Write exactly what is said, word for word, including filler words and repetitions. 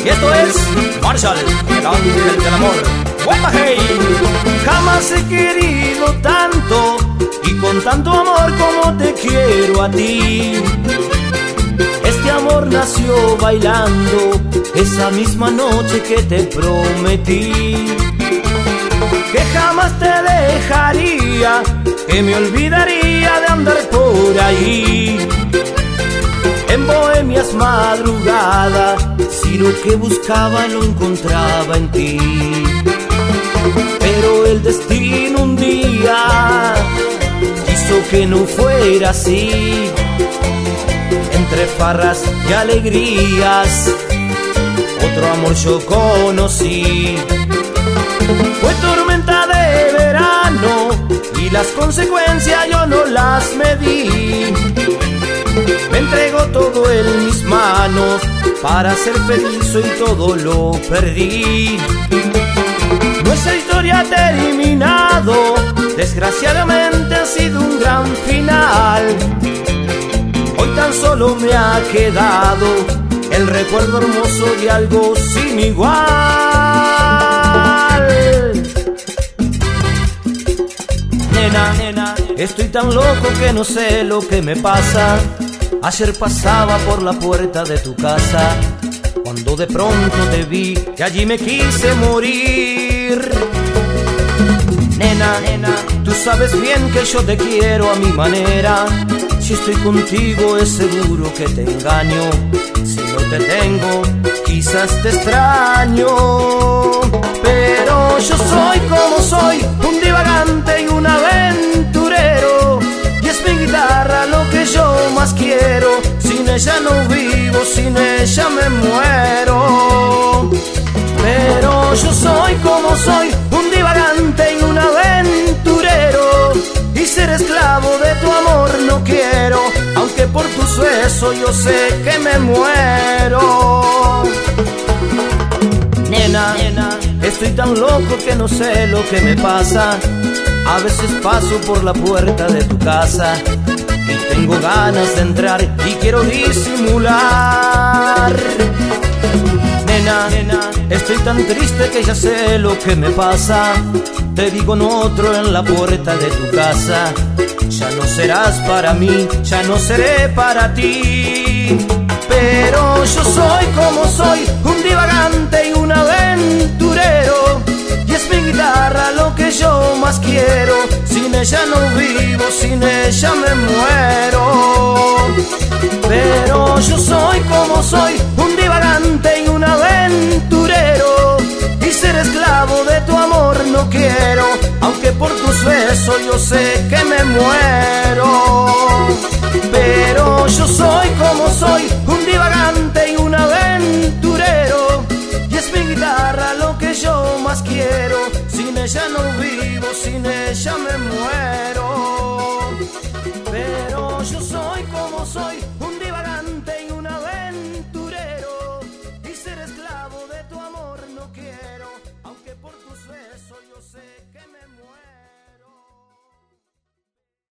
Y esto es Marshall, el ángel del amor. ¡Huepa, hey! Jamás he querido tanto y con tanto amor como te quiero a ti. Este amor nació bailando esa misma noche que te prometí. Que jamás te dejaría, que me olvidaría de andar por ahí. En bohemias madrugadas, si lo que buscaba lo encontraba en ti. Pero el destino un día quiso que no fuera así. Entre farras y alegrías, otro amor yo conocí. Fue tormenta de verano y las consecuencias yo no las medí. Me entregó todo en mis manos para ser feliz, hoy todo lo perdí. Nuestra historia ha terminado, desgraciadamente ha sido un gran final. Hoy tan solo me ha quedado el recuerdo hermoso de algo sin igual. Nena, nena, estoy tan loco que no sé lo que me pasa. Ayer pasaba por la puerta de tu casa, cuando de pronto te vi y allí me quise morir. Nena, nena, tú sabes bien que yo te quiero a mi manera. Si estoy contigo es seguro que te engaño. Si no te tengo, quizás te extraño. Pero yo soy como soy, un divagante y un aventurero. Y es mi guitarra lo que yo más quiero. Sin ella no vivo, sin ella me muero. Pero yo soy como soy, un divagante y un aventurero. Y ser esclavo de tu amor no quiero, aunque por tus besos yo sé que me muero. Nena, nena, estoy tan loco que no sé lo que me pasa. A veces paso por la puerta de tu casa y tengo ganas de entrar y quiero disimular. Nena, nena, estoy tan triste que ya sé lo que me pasa. Te digo en otro en la puerta de tu casa. Ya no serás para mí, ya no seré para ti. Pero yo soy como soy, un divagante y un aventurero. Y es mi guitarra lo que yo más quiero. Sin ella no vivo, sin ella me muero. Pero yo soy como soy, un divagante y un aventurero. Y ser esclavo de tu amor no quiero, aunque por tus besos yo sé que me muero. Pero yo soy como soy, un divagante y un aventurero. Y es mi guitarra lo que yo más quiero. Sin ella no vivo, sin ella me muero.